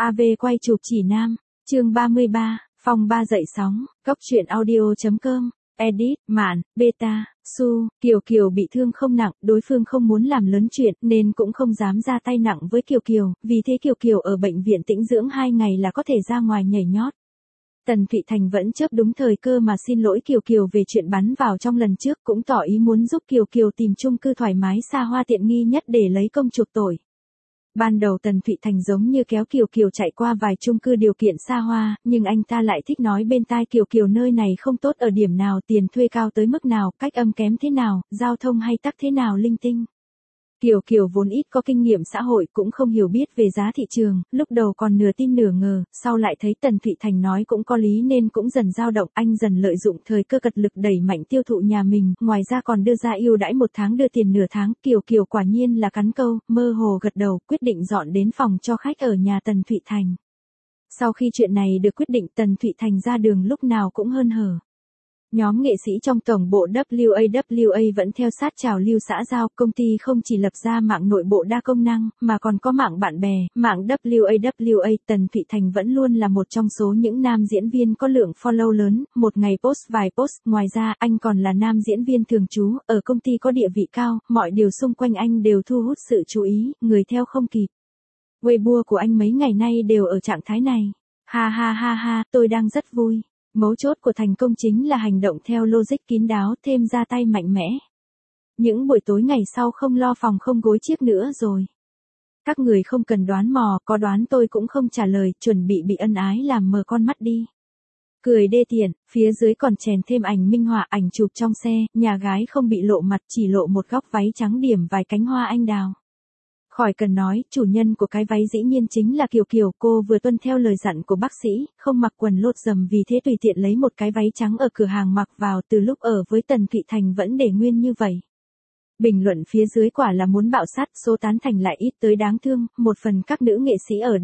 AV quay chụp chỉ nam, chương 33, phòng 3 dậy sóng, góc truyện audio.com, edit, mạn, beta, su, Kiều Kiều bị thương không nặng, đối phương không muốn làm lớn chuyện nên cũng không dám ra tay nặng với Kiều Kiều, vì thế Kiều Kiều ở bệnh viện tĩnh dưỡng 2 ngày là có thể ra ngoài nhảy nhót. Tần Thụy Thành vẫn chớp đúng thời cơ mà xin lỗi Kiều Kiều về chuyện bắn vào trong lần trước, cũng tỏ ý muốn giúp Kiều Kiều tìm chung cư thoải mái xa hoa tiện nghi nhất để lấy công chuộc tội. Ban đầu Tần Thụy Thành giống như kéo Kiều Kiều chạy qua vài chung cư điều kiện xa hoa, nhưng anh ta lại thích nói bên tai Kiều Kiều nơi này không tốt ở điểm nào, tiền thuê cao tới mức nào, cách âm kém thế nào, giao thông hay tắc thế nào linh tinh. Kiều Kiều vốn ít có kinh nghiệm xã hội, cũng không hiểu biết về giá thị trường, lúc đầu còn nửa tin nửa ngờ, sau lại thấy Tần Thụy Thành nói cũng có lý nên cũng dần dao động, anh dần lợi dụng thời cơ cật lực đẩy mạnh tiêu thụ nhà mình, ngoài ra còn đưa ra ưu đãi 1 tháng đưa tiền nửa tháng. Kiều Kiều quả nhiên là cắn câu, mơ hồ gật đầu, quyết định dọn đến phòng cho khách ở nhà Tần Thụy Thành. Sau khi chuyện này được quyết định, Tần Thụy Thành ra đường lúc nào cũng hớn hở. Nhóm nghệ sĩ trong tổng bộ WAWA vẫn theo sát trào lưu xã giao, công ty không chỉ lập ra mạng nội bộ đa công năng, mà còn có mạng bạn bè, mạng WAWA. Tần Thụy Thành vẫn luôn là một trong số những nam diễn viên có lượng follow lớn, một ngày post vài post. Ngoài ra, anh còn là nam diễn viên thường trú, ở công ty có địa vị cao, mọi điều xung quanh anh đều thu hút sự chú ý, người theo không kịp. Weibo của anh mấy ngày nay đều ở trạng thái này. Ha ha ha ha, tôi đang rất vui. Mấu chốt của thành công chính là hành động theo logic kín đáo, thêm ra tay mạnh mẽ. Những buổi tối ngày sau không lo phòng không gối chiếc nữa rồi. Các người không cần đoán mò, có đoán tôi cũng không trả lời, chuẩn bị ân ái làm mờ con mắt đi. Cười đê tiện, phía dưới còn chèn thêm ảnh minh họa, ảnh chụp trong xe, nhà gái không bị lộ mặt, chỉ lộ một góc váy trắng điểm vài cánh hoa anh đào. Khỏi cần nói, chủ nhân của cái váy dĩ nhiên chính là Kiều Kiều, cô vừa tuân theo lời dặn của bác sĩ, không mặc quần lột dầm, vì thế tùy tiện lấy một cái váy trắng ở cửa hàng mặc vào, từ lúc ở với Tần Thụy Thành vẫn để nguyên như vậy. Bình luận phía dưới quả là muốn bạo sát, số tán thành lại ít tới đáng thương, một phần các nữ nghệ sĩ ở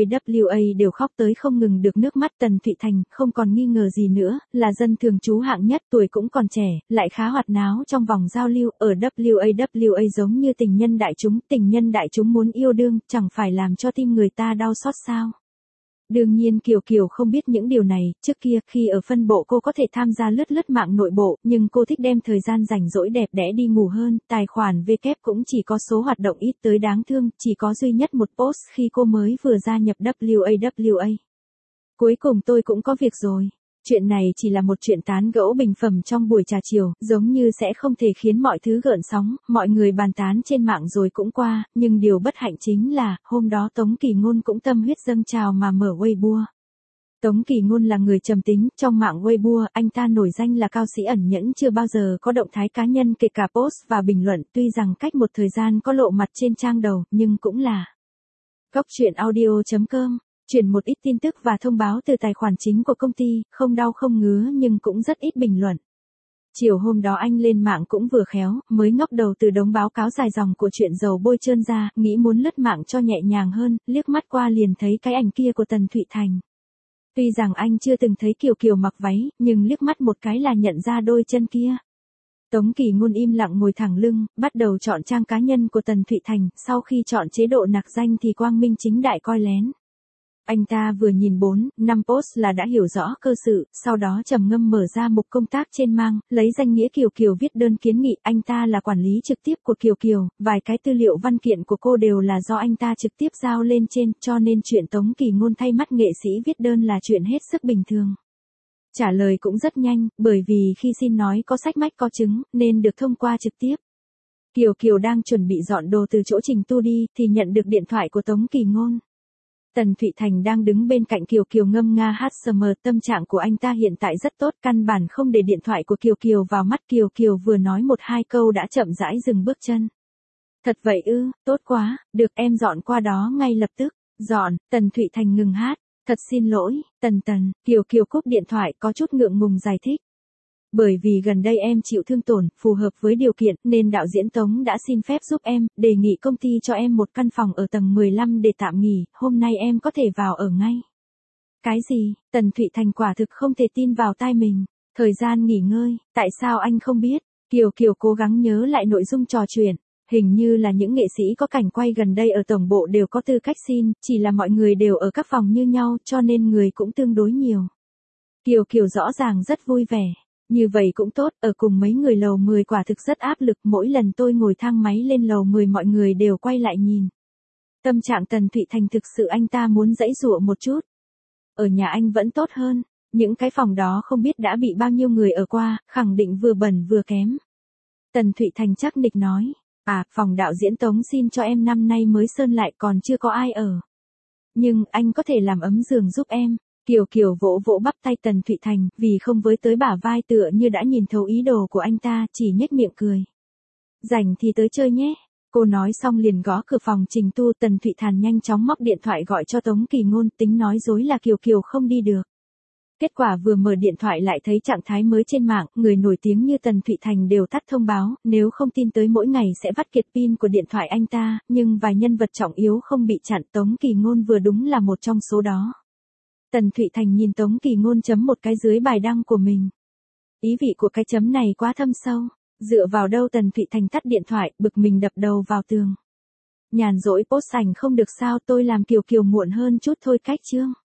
WAWA đều khóc tới không ngừng được nước mắt. Tần Thụy Thành không còn nghi ngờ gì nữa, là dân thường trú hạng nhất, tuổi cũng còn trẻ, lại khá hoạt náo trong vòng giao lưu, ở WAWA giống như tình nhân đại chúng muốn yêu đương, chẳng phải làm cho tim người ta đau xót sao. Đương nhiên Kiều Kiều không biết những điều này, trước kia khi ở phân bộ cô có thể tham gia lướt mạng nội bộ, nhưng cô thích đem thời gian rảnh rỗi đẹp đẽ đi ngủ hơn, tài khoản W cũng chỉ có số hoạt động ít tới đáng thương, chỉ có duy nhất một post khi cô mới vừa gia nhập WAWA. Cuối cùng tôi cũng có việc rồi. Chuyện này chỉ là một chuyện tán gẫu bình phẩm trong buổi trà chiều, giống như sẽ không thể khiến mọi thứ gợn sóng, mọi người bàn tán trên mạng rồi cũng qua, nhưng điều bất hạnh chính là, hôm đó Tống Kỳ Ngôn cũng tâm huyết dâng trào mà mở Weibo. Tống Kỳ Ngôn là người trầm tính, trong mạng Weibo, anh ta nổi danh là cao sĩ ẩn nhẫn, chưa bao giờ có động thái cá nhân kể cả post và bình luận, tuy rằng cách một thời gian có lộ mặt trên trang đầu, nhưng cũng là góc truyện audio.com. Chuyển một ít tin tức và thông báo từ tài khoản chính của công ty, không đau không ngứa nhưng cũng rất ít bình luận. Chiều hôm đó anh lên mạng cũng vừa khéo, mới ngóc đầu từ đống báo cáo dài dòng của chuyện dầu bôi trơn ra, nghĩ muốn lướt mạng cho nhẹ nhàng hơn, liếc mắt qua liền thấy cái ảnh kia của Tần Thụy Thành. Tuy rằng anh chưa từng thấy Kiều Kiều mặc váy, nhưng liếc mắt một cái là nhận ra đôi chân kia. Tống Kỳ Ngôn im lặng ngồi thẳng lưng, bắt đầu chọn trang cá nhân của Tần Thụy Thành, sau khi chọn chế độ nặc danh thì quang minh chính đại coi lén. Anh ta vừa nhìn 4-5 post là đã hiểu rõ cơ sự, sau đó trầm ngâm mở ra mục công tác trên mạng, lấy danh nghĩa Kiều Kiều viết đơn kiến nghị. Anh ta là quản lý trực tiếp của Kiều Kiều, vài cái tư liệu văn kiện của cô đều là do anh ta trực tiếp giao lên trên, cho nên chuyện Tống Kỳ Ngôn thay mắt nghệ sĩ viết đơn là chuyện hết sức bình thường. Trả lời cũng rất nhanh, bởi vì khi xin nói có sách mách có chứng, nên được thông qua trực tiếp. Kiều Kiều đang chuẩn bị dọn đồ từ chỗ Trình Tu đi, thì nhận được điện thoại của Tống Kỳ Ngôn. Tần Thụy Thành đang đứng bên cạnh Kiều Kiều ngâm nga hát summer, tâm trạng của anh ta hiện tại rất tốt, căn bản không để điện thoại của Kiều Kiều vào mắt. Kiều Kiều vừa nói 1-2 câu đã chậm rãi dừng bước chân. Thật vậy ư, tốt quá, được em dọn qua đó ngay lập tức. Dọn, Tần Thụy Thành ngừng hát, thật xin lỗi, Tần, Kiều Kiều cúp điện thoại có chút ngượng ngùng giải thích. Bởi vì gần đây em chịu thương tổn, phù hợp với điều kiện, nên đạo diễn Tống đã xin phép giúp em, đề nghị công ty cho em một căn phòng ở tầng 15 để tạm nghỉ, hôm nay em có thể vào ở ngay. Cái gì? Tần Thụy Thành quả thực không thể tin vào tai mình. Thời gian nghỉ ngơi, tại sao anh không biết? Kiều Kiều cố gắng nhớ lại nội dung trò chuyện. Hình như là những nghệ sĩ có cảnh quay gần đây ở tổng bộ đều có tư cách xin, chỉ là mọi người đều ở các phòng như nhau cho nên người cũng tương đối nhiều. Kiều Kiều rõ ràng rất vui vẻ. Như vậy cũng tốt, ở cùng mấy người lầu 10 quả thực rất áp lực, mỗi lần tôi ngồi thang máy lên lầu 10 mọi người đều quay lại nhìn. Tâm trạng Tần Thụy Thành thực sự anh ta muốn giãy giụa một chút. Ở nhà anh vẫn tốt hơn, những cái phòng đó không biết đã bị bao nhiêu người ở qua, khẳng định vừa bẩn vừa kém. Tần Thụy Thành chắc nịch nói, phòng đạo diễn Tống xin cho em năm nay mới sơn lại còn chưa có ai ở. Nhưng anh có thể làm ấm giường giúp em. Kiều Kiều vỗ vỗ bắp tay Tần Thụy Thành, vì không với tới bả vai tựa như đã nhìn thấu ý đồ của anh ta, chỉ nhếch miệng cười. Rảnh thì tới chơi nhé. Cô nói xong liền gõ cửa phòng Trình Tu. Tần Thụy Thành nhanh chóng móc điện thoại gọi cho Tống Kỳ Ngôn, tính nói dối là Kiều Kiều không đi được. Kết quả vừa mở điện thoại lại thấy trạng thái mới trên mạng, người nổi tiếng như Tần Thụy Thành đều tắt thông báo, nếu không tin tới mỗi ngày sẽ vắt kiệt pin của điện thoại anh ta, nhưng vài nhân vật trọng yếu không bị chặn, Tống Kỳ Ngôn vừa đúng là một trong số đó. Tần Thụy Thành nhìn Tống Kỳ Ngôn chấm một cái dưới bài đăng của mình. Ý vị của cái chấm này quá thâm sâu, dựa vào đâu? Tần Thụy Thành tắt điện thoại, bực mình đập đầu vào tường. Nhàn rỗi post ảnh không được sao, tôi làm Kiều Kiều muộn hơn chút thôi cách chương.